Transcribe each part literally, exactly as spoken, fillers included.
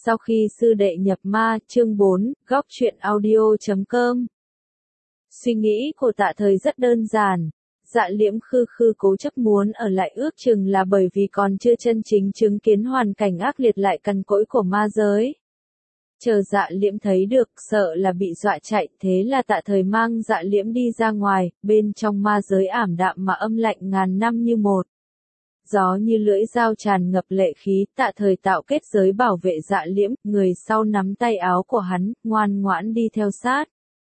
Sau khi sư đệ nhập ma, chương bốn, góc truyện audio chấm com. Suy nghĩ của Tạ Thời rất đơn giản. Dạ Liễm khư khư cố chấp muốn ở lại ước chừng là bởi vì còn chưa chân chính chứng kiến hoàn cảnh ác liệt lại cằn cỗi của ma giới. Chờ Dạ Liễm thấy được, sợ là bị dọa chạy, thế là Tạ Thời mang Dạ Liễm đi ra ngoài, bên trong ma giới ảm đạm mà âm lạnh ngàn năm như một. Gió như lưỡi dao tràn ngập lệ khí, Tạ Thời tạo kết giới bảo vệ Dạ Liễm, người sau nắm tay áo của hắn, ngoan ngoãn đi theo sát.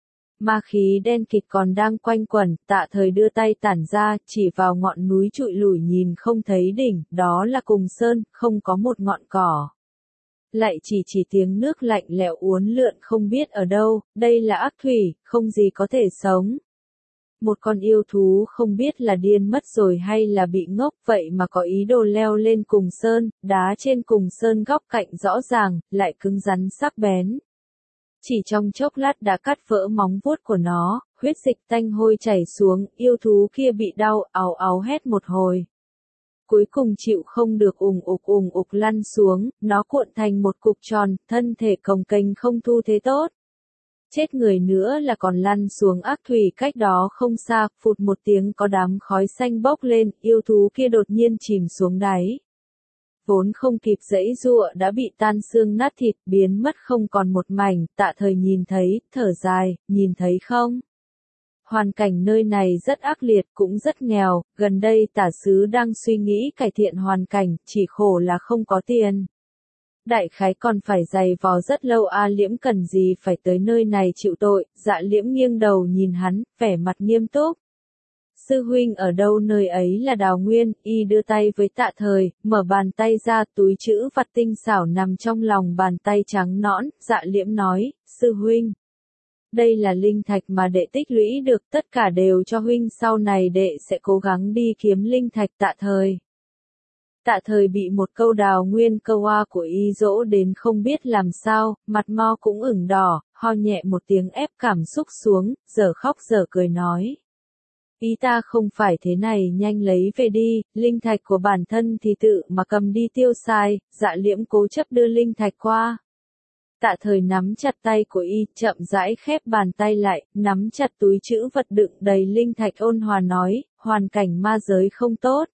Ma khí đen kịt còn đang quanh quẩn, Tạ Thời đưa tay tản ra, chỉ vào ngọn núi trụi lủi nhìn không thấy đỉnh, đó là Cùng Sơn, không có một ngọn cỏ. Lại chỉ chỉ tiếng nước lạnh lẽo uốn lượn không biết ở đâu, đây là ác thủy, không gì có thể sống. Một con yêu thú không biết là điên mất rồi hay là bị ngốc vậy mà có ý đồ leo lên Cùng Sơn, đá trên Cùng Sơn góc cạnh rõ ràng, lại cứng rắn sắc bén. Chỉ trong chốc lát đã cắt vỡ móng vuốt của nó, huyết dịch tanh hôi chảy xuống, yêu thú kia bị đau, ào ào hét một hồi. Cuối cùng chịu không được ùng ục ùng ục lăn xuống, nó cuộn thành một cục tròn, thân thể cồng kềnh không thu thế tốt. Chết người nữa là còn lăn xuống ác thủy cách đó không xa, phụt một tiếng có đám khói xanh bốc lên, yêu thú kia đột nhiên chìm xuống đáy. Vốn không kịp giãy giụa đã bị tan xương nát thịt, biến mất không còn một mảnh, Tạ Thời nhìn thấy, thở dài, nhìn thấy không? Hoàn cảnh nơi này rất ác liệt, cũng rất nghèo, gần đây tả sứ đang suy nghĩ cải thiện hoàn cảnh, chỉ khổ là không có tiền. Đại khái còn phải dày vò rất lâu a Liễm cần gì phải tới nơi này chịu tội, Dạ Liễm nghiêng đầu nhìn hắn, vẻ mặt nghiêm túc. Sư huynh ở đâu nơi ấy là Đào Nguyên, y đưa tay với Tạ Thời, mở bàn tay ra túi chữ vặt tinh xảo nằm trong lòng bàn tay trắng nõn, Dạ Liễm nói, sư huynh. Đây là linh thạch mà đệ tích lũy được, tất cả đều cho huynh, sau này đệ sẽ cố gắng đi kiếm linh thạch. Tạ Thời. Tạ Thời bị một câu Đào Nguyên câu oa của y dỗ đến không biết làm sao, mặt mo cũng ửng đỏ, ho nhẹ một tiếng ép cảm xúc xuống, giờ khóc giờ cười nói. Ý ta không phải thế này, nhanh lấy về đi, linh thạch của bản thân thì tự mà cầm đi tiêu xài. Dạ Liễm cố chấp đưa linh thạch qua. Tạ Thời nắm chặt tay của y, chậm rãi khép bàn tay lại, nắm chặt túi chữ vật đựng đầy linh thạch ôn hòa nói, hoàn cảnh ma giới không tốt.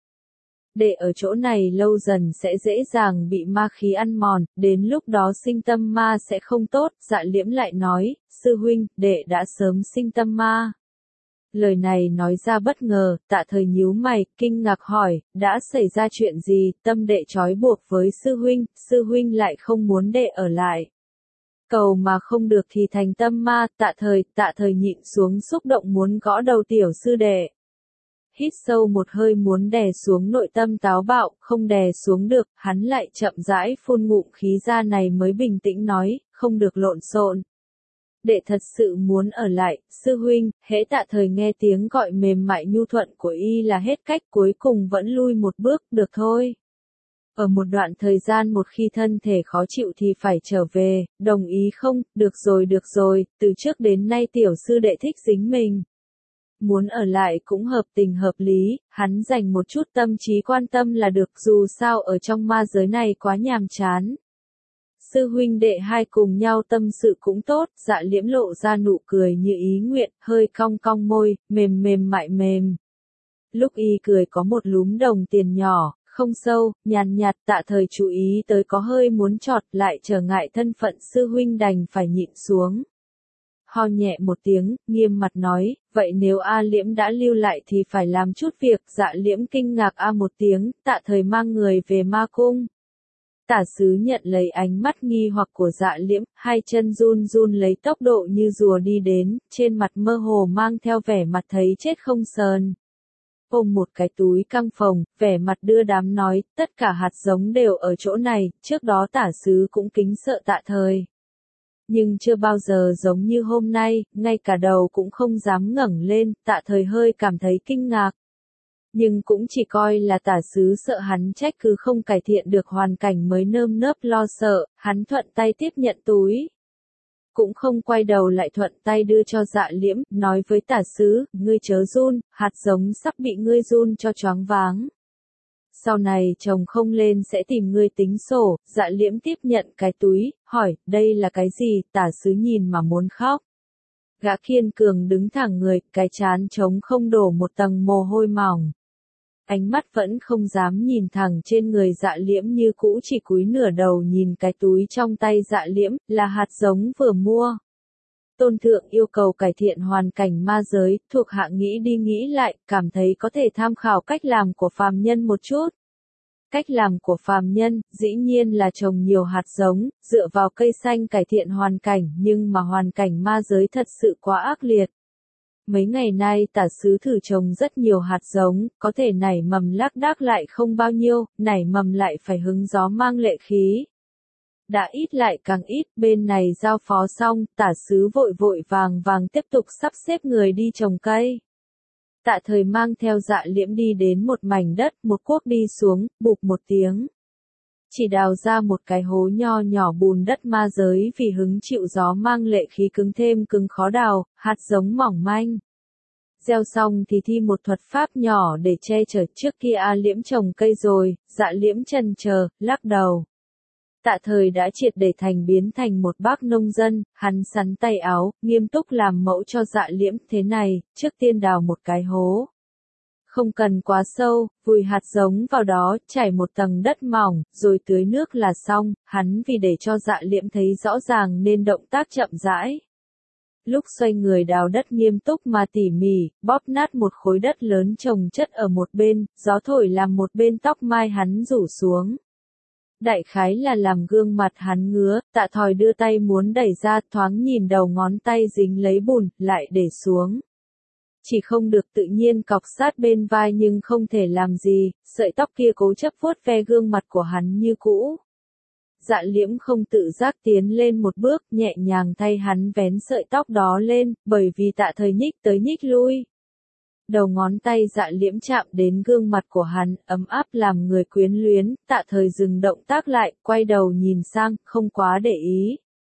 Đệ ở chỗ này lâu dần sẽ dễ dàng bị ma khí ăn mòn, đến lúc đó sinh tâm ma sẽ không tốt. Dạ Liễm lại nói, sư huynh, đệ đã sớm sinh tâm ma. Lời này nói ra bất ngờ, Tạ Thời nhíu mày, kinh ngạc hỏi, đã xảy ra chuyện gì, tâm đệ trói buộc với sư huynh, sư huynh lại không muốn đệ ở lại. Cầu mà không được thì thành tâm ma, Tạ Thời, Tạ Thời nhịn xuống xúc động muốn gõ đầu tiểu sư đệ. Hít sâu một hơi muốn đè xuống nội tâm táo bạo, không đè xuống được, hắn lại chậm rãi phun ngụm khí ra này mới bình tĩnh nói, không được lộn xộn. Đệ thật sự muốn ở lại, sư huynh, hễ Tạ Thời nghe tiếng gọi mềm mại nhu thuận của y là hết cách, cuối cùng vẫn lui một bước, được thôi. Ở một đoạn thời gian một khi thân thể khó chịu thì phải trở về, đồng ý không, được rồi được rồi, từ trước đến nay tiểu sư đệ thích dính mình. Muốn ở lại cũng hợp tình hợp lý, hắn dành một chút tâm trí quan tâm là được, dù sao ở trong ma giới này quá nhàm chán. Sư huynh đệ hai cùng nhau tâm sự cũng tốt. Dạ Liễm lộ ra nụ cười như ý nguyện, hơi cong cong môi, mềm mềm mại mềm. Lúc y cười có một lúm đồng tiền nhỏ, không sâu, nhàn nhạt. Tạ Thời chú ý tới có hơi muốn chọt, lại trở ngại thân phận sư huynh đành phải nhịn xuống. Ho nhẹ một tiếng, nghiêm mặt nói, vậy nếu A Liễm đã lưu lại thì phải làm chút việc. Dạ Liễm kinh ngạc a một tiếng, Tạ Thời mang người về ma cung. Tả sứ nhận lấy ánh mắt nghi hoặc của Dạ Liễm, hai chân run run lấy tốc độ như rùa đi đến, trên mặt mơ hồ mang theo vẻ mặt thấy chết không sờn. Ôm một cái túi căng phồng, vẻ mặt đưa đám nói, tất cả hạt giống đều ở chỗ này, trước đó tả sứ cũng kính sợ Tạ Thời. Nhưng chưa bao giờ giống như hôm nay, ngay cả đầu cũng không dám ngẩng lên, Tạ Thời hơi cảm thấy kinh ngạc. Nhưng cũng chỉ coi là tả sứ sợ hắn trách cứ không cải thiện được hoàn cảnh mới nơm nớp lo sợ, hắn thuận tay tiếp nhận túi. Cũng không quay đầu lại thuận tay đưa cho Dạ Liễm, nói với tả sứ, ngươi chớ run, hạt giống sắp bị ngươi run cho choáng váng. sau này chồng không lên sẽ tìm ngươi tính sổ. Dạ liễm tiếp nhận cái túi, hỏi, đây là cái gì? Tả sứ nhìn mà muốn khóc. Gã kiên cường đứng thẳng người, cái trán trống không đổ một tầng mồ hôi mỏng. Ánh mắt vẫn không dám nhìn thẳng trên người Dạ liễm như cũ, chỉ cúi nửa đầu nhìn cái túi trong tay Dạ liễm, là hạt giống vừa mua. Tôn thượng yêu cầu cải thiện hoàn cảnh ma giới, thuộc hạ nghĩ đi nghĩ lại, cảm thấy có thể tham khảo cách làm của phàm nhân một chút. Cách làm của phàm nhân, dĩ nhiên là trồng nhiều hạt giống, dựa vào cây xanh cải thiện hoàn cảnh, nhưng mà hoàn cảnh ma giới thật sự quá ác liệt. Mấy ngày nay tả sứ thử trồng rất nhiều hạt giống, có thể nảy mầm lác đác lại không bao nhiêu, nảy mầm lại phải hứng gió mang lệ khí. Đã ít lại càng ít, bên này giao phó xong, tả sứ vội vội vàng vàng tiếp tục sắp xếp người đi trồng cây. Tạ Thời mang theo Dạ liễm đi đến một mảnh đất, một cuốc đi xuống, bụp một tiếng. Chỉ đào ra một cái hố nho nhỏ bùn đất ma giới vì hứng chịu gió mang lệ khí cứng thêm cứng khó đào, hạt giống mỏng manh. Gieo xong thì thi một thuật pháp nhỏ để che chở. Trước kia A liễm trồng cây rồi, Dạ liễm chần chờ, lắc đầu. Tạ Thời đã triệt để thành biến thành một bác nông dân, hắn sắn tay áo, nghiêm túc làm mẫu cho Dạ liễm. Thế này, trước tiên đào một cái hố. Không cần quá sâu, vùi hạt giống vào đó, trải một tầng đất mỏng, rồi tưới nước là xong. Hắn vì để cho Dạ liễm thấy rõ ràng nên động tác chậm rãi. Lúc xoay người đào đất nghiêm túc mà tỉ mỉ, bóp nát một khối đất lớn chồng chất ở một bên, gió thổi làm một bên tóc mai hắn rủ xuống. Đại khái là làm gương mặt hắn ngứa, Tạ Thòi đưa tay muốn đẩy ra, thoáng nhìn đầu ngón tay dính lấy bùn, lại để xuống. Chỉ không được tự nhiên cọc sát bên vai nhưng không thể làm gì, sợi tóc kia cố chấp vuốt ve gương mặt của hắn như cũ. Dạ liễm không tự giác tiến lên một bước, nhẹ nhàng thay hắn vén sợi tóc đó lên, bởi vì Tạ Thời nhích tới nhích lui. Đầu ngón tay Dạ liễm chạm đến gương mặt của hắn, ấm áp làm người quyến luyến. Tạ Thời dừng động tác lại, quay đầu nhìn sang, không quá để ý.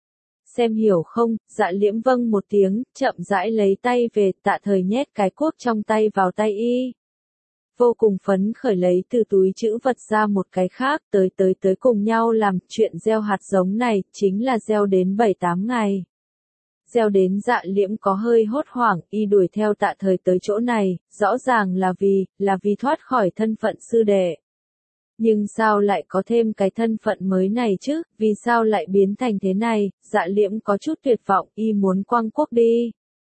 Xem hiểu không? Dạ liễm vâng một tiếng, chậm rãi lấy tay về. Tạ Thời nhét cái cuốc trong tay vào tay y. Vô cùng phấn khởi lấy từ túi trữ vật ra một cái khác, tới tới tới cùng nhau làm. Chuyện gieo hạt giống này, chính là gieo đến bảy tám ngày. Gieo đến Dạ liễm có hơi hốt hoảng, y đuổi theo Tạ Thời tới chỗ này, rõ ràng là vì, là vì thoát khỏi thân phận sư đệ. Nhưng sao lại có thêm cái thân phận mới này chứ, vì sao lại biến thành thế này? Dạ liễm có chút tuyệt vọng, y muốn quăng cuốc đi.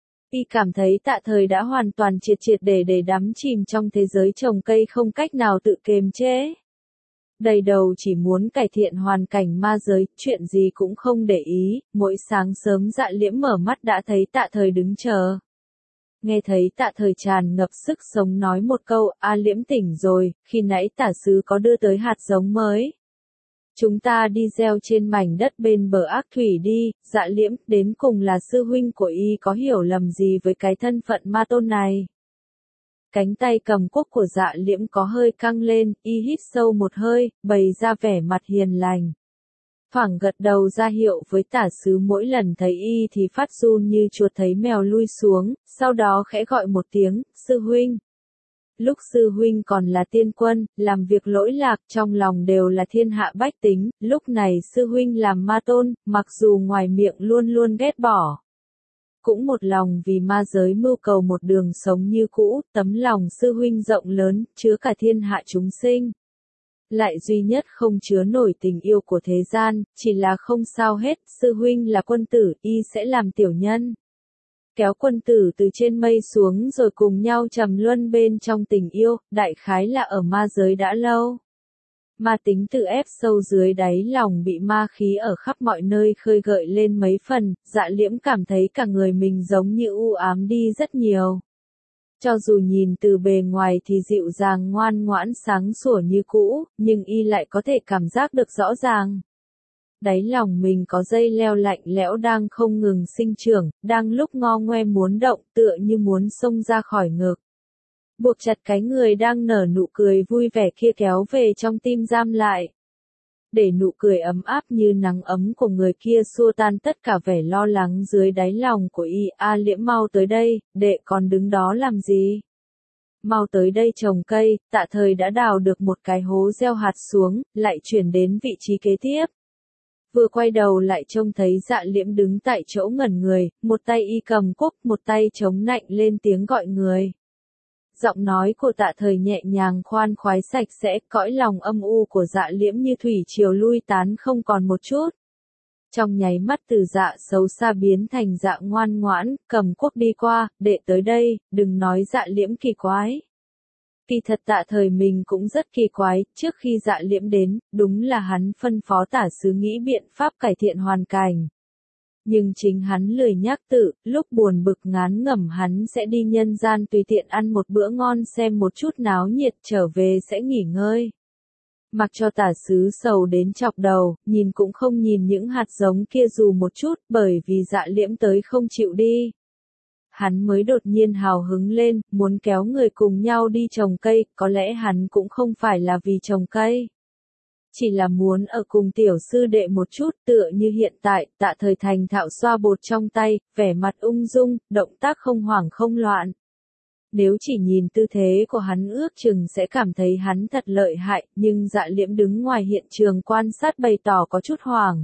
Y cảm thấy Tạ Thời đã hoàn toàn triệt triệt để để đắm chìm trong thế giới trồng cây không cách nào tự kiềm chế. Đầy đầu chỉ muốn cải thiện hoàn cảnh ma giới, chuyện gì cũng không để ý. Mỗi sáng sớm Dạ liễm mở mắt đã thấy Tạ Thời đứng chờ. Nghe thấy Tạ Thời tràn ngập sức sống nói một câu, A liễm tỉnh rồi, khi nãy tả sứ có đưa tới hạt giống mới. Chúng ta đi gieo trên mảnh đất bên bờ ác thủy đi. Dạ liễm, đến cùng là sư huynh của y có hiểu lầm gì với cái thân phận ma tôn này. Cánh tay cầm cuốc của Dạ liễm có hơi căng lên, y hít sâu một hơi, bày ra vẻ mặt hiền lành. Thoảng gật đầu ra hiệu với tả sứ, mỗi lần thấy y thì phát run như chuột thấy mèo lui xuống, sau đó khẽ gọi một tiếng, sư huynh. Lúc sư huynh còn là tiên quân, làm việc lỗi lạc, trong lòng đều là thiên hạ bách tính, lúc này sư huynh làm ma tôn, mặc dù ngoài miệng luôn luôn ghét bỏ. Cũng một lòng vì ma giới mưu cầu một đường sống như cũ, tấm lòng sư huynh rộng lớn, chứa cả thiên hạ chúng sinh. Lại duy nhất không chứa nổi tình yêu của thế gian, chỉ là không sao hết, sư huynh là quân tử, y sẽ làm tiểu nhân. Kéo quân tử từ trên mây xuống rồi cùng nhau trầm luân bên trong tình yêu, đại khái là ở ma giới đã lâu. Ma tính tự ép sâu dưới đáy lòng bị ma khí ở khắp mọi nơi khơi gợi lên mấy phần, Dạ liễm cảm thấy cả người mình giống như u ám đi rất nhiều. Cho dù nhìn từ bề ngoài thì dịu dàng ngoan ngoãn sáng sủa như cũ, nhưng y lại có thể cảm giác được rõ ràng. Đáy lòng mình có dây leo lạnh lẽo đang không ngừng sinh trưởng, đang lúc ngo ngoe muốn động, tựa như muốn xông ra khỏi ngực. Buộc chặt cái người đang nở nụ cười vui vẻ kia kéo về trong tim giam lại. Để nụ cười ấm áp như nắng ấm của người kia xua tan tất cả vẻ lo lắng dưới đáy lòng của y. A liễm mau tới đây, đệ còn đứng đó làm gì? mau tới đây trồng cây, tạ thời đã đào được một cái hố gieo hạt xuống, lại chuyển đến vị trí kế tiếp. Vừa quay đầu lại trông thấy Dạ Liễm đứng tại chỗ ngẩn người, một tay y cầm cuốc, một tay chống nạnh lên tiếng gọi người. Giọng nói của tạ thời nhẹ nhàng khoan khoái sạch sẽ, cõi lòng âm u của Dạ Liễm như thủy triều lui tán không còn một chút. Trong nháy mắt từ Dạ xấu xa biến thành Dạ ngoan ngoãn, cầm cuốc đi qua, đệ tới đây, đừng nói Dạ Liễm kỳ quái. Kỳ thật tạ thời mình cũng rất kỳ quái, trước khi Dạ Liễm đến, đúng là hắn phân phó tả sứ nghĩ biện pháp cải thiện hoàn cảnh. Nhưng chính hắn lười nhác tự, lúc buồn bực ngán ngẩm hắn sẽ đi nhân gian tùy tiện ăn một bữa ngon xem một chút náo nhiệt trở về sẽ nghỉ ngơi. Mặc cho tả sứ sầu đến chọc đầu, nhìn cũng không nhìn những hạt giống kia dù một chút bởi vì Dạ Liễm tới không chịu đi. Hắn mới đột nhiên hào hứng lên, muốn kéo người cùng nhau đi trồng cây, có lẽ hắn cũng không phải là vì trồng cây. Chỉ là muốn ở cùng tiểu sư đệ một chút tựa như hiện tại, tạ thời thành thạo xoa bột trong tay, vẻ mặt ung dung, động tác không hoảng không loạn. Nếu chỉ nhìn tư thế của hắn ước chừng sẽ cảm thấy hắn thật lợi hại, nhưng Dạ Liễm đứng ngoài hiện trường quan sát bày tỏ có chút hoảng.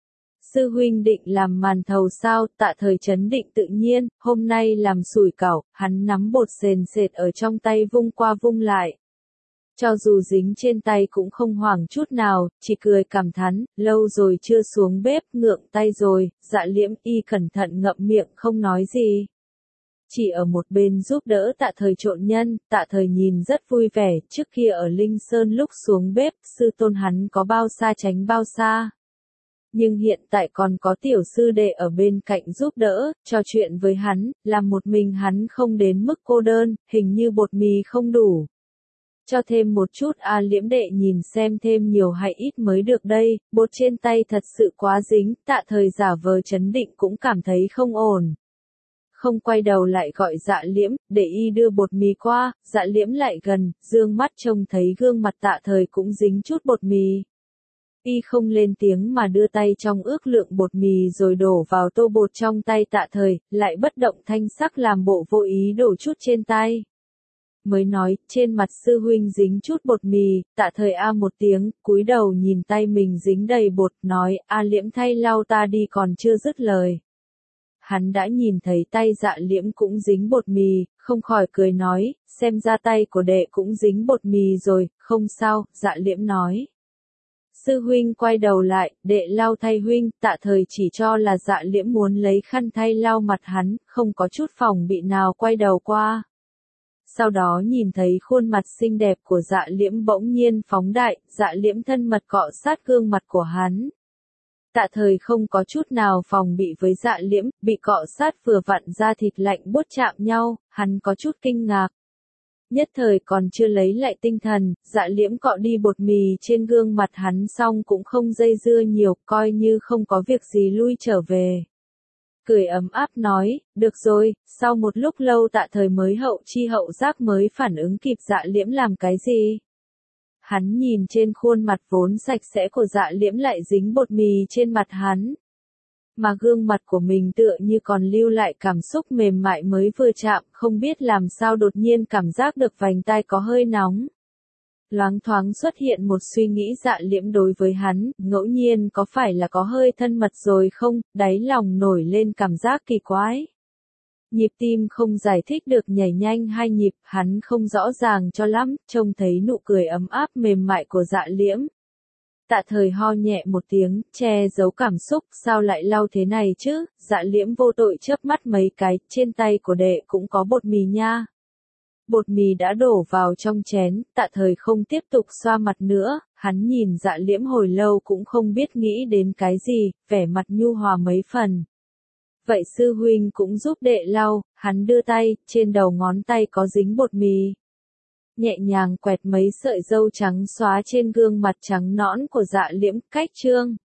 Sư huynh định làm màn thầu sao, tạ thời chấn định tự nhiên, hôm nay làm sủi cảo, hắn nắm bột sền sệt ở trong tay vung qua vung lại. Cho dù dính trên tay cũng không hoảng chút nào, chỉ cười cảm thán, lâu rồi chưa xuống bếp, ngượng tay rồi, Dạ Liễm y cẩn thận ngậm miệng không nói gì. Chỉ ở một bên giúp đỡ tạ thời trộn nhân, tạ thời nhìn rất vui vẻ, trước kia ở Linh Sơn lúc xuống bếp, sư tôn hắn có bao xa tránh bao xa. Nhưng hiện tại còn có tiểu sư đệ ở bên cạnh giúp đỡ, trò chuyện với hắn, làm một mình hắn không đến mức cô đơn, hình như bột mì không đủ. Cho thêm một chút a Liễm đệ nhìn xem thêm nhiều hay ít mới được đây, bột trên tay thật sự quá dính, tạ thời giả vờ chấn định cũng cảm thấy không ổn. Không quay đầu lại gọi Dạ Liễm, để y đưa bột mì qua, Dạ Liễm lại gần, dương mắt trông thấy gương mặt tạ thời cũng dính chút bột mì. Y không lên tiếng mà đưa tay trong ước lượng bột mì rồi đổ vào tô bột trong tay tạ thời, lại bất động thanh sắc làm bộ vô ý đổ chút trên tay. Mới nói, trên mặt sư huynh dính chút bột mì, tạ thời a một tiếng, cúi đầu nhìn tay mình dính đầy bột, nói, a Liễm thay lau ta đi còn chưa dứt lời. Hắn đã nhìn thấy tay Dạ Liễm cũng dính bột mì, không khỏi cười nói, xem ra tay của đệ cũng dính bột mì rồi, không sao, Dạ Liễm nói. Sư huynh quay đầu lại, đệ lau thay huynh, tạ thời chỉ cho là Dạ Liễm muốn lấy khăn thay lau mặt hắn, không có chút phòng bị nào quay đầu qua. Sau đó nhìn thấy khuôn mặt xinh đẹp của Dạ Liễm bỗng nhiên phóng đại, Dạ Liễm thân mật cọ sát gương mặt của hắn. Tạ thời không có chút nào phòng bị với Dạ Liễm, bị cọ sát vừa vặn da thịt lạnh buốt chạm nhau, hắn có chút kinh ngạc. Nhất thời còn chưa lấy lại tinh thần, Dạ Liễm cọ đi bột mì trên gương mặt hắn xong cũng không dây dưa nhiều, coi như không có việc gì lui trở về. Cười ấm áp nói, được rồi, sau một lúc lâu tạ thời mới hậu chi hậu giác mới phản ứng kịp Dạ Liễm làm cái gì. Hắn nhìn trên khuôn mặt vốn sạch sẽ của Dạ Liễm lại dính bột mì trên mặt hắn. Mà gương mặt của mình tựa như còn lưu lại cảm xúc mềm mại mới vừa chạm, không biết làm sao đột nhiên cảm giác được vành tai có hơi nóng. Loáng thoáng xuất hiện một suy nghĩ Dạ Liễm đối với hắn, ngẫu nhiên có phải là có hơi thân mật rồi không, đáy lòng nổi lên cảm giác kỳ quái. Nhịp tim không giải thích được nhảy nhanh hai nhịp, hắn không rõ ràng cho lắm, trông thấy nụ cười ấm áp mềm mại của Dạ Liễm. Tạ thời ho nhẹ một tiếng, che giấu cảm xúc, sao lại lau thế này chứ, Dạ Liễm vô tội chớp mắt mấy cái, trên tay của đệ cũng có bột mì nha. Bột mì đã đổ vào trong chén, tạ thời không tiếp tục xoa mặt nữa, hắn nhìn Dạ Liễm hồi lâu cũng không biết nghĩ đến cái gì, vẻ mặt nhu hòa mấy phần. Vậy sư huynh cũng giúp đệ lau, hắn đưa tay, trên đầu ngón tay có dính bột mì. Nhẹ nhàng quẹt mấy sợi râu trắng xóa trên gương mặt trắng nõn của Dạ Liễm, cách trương.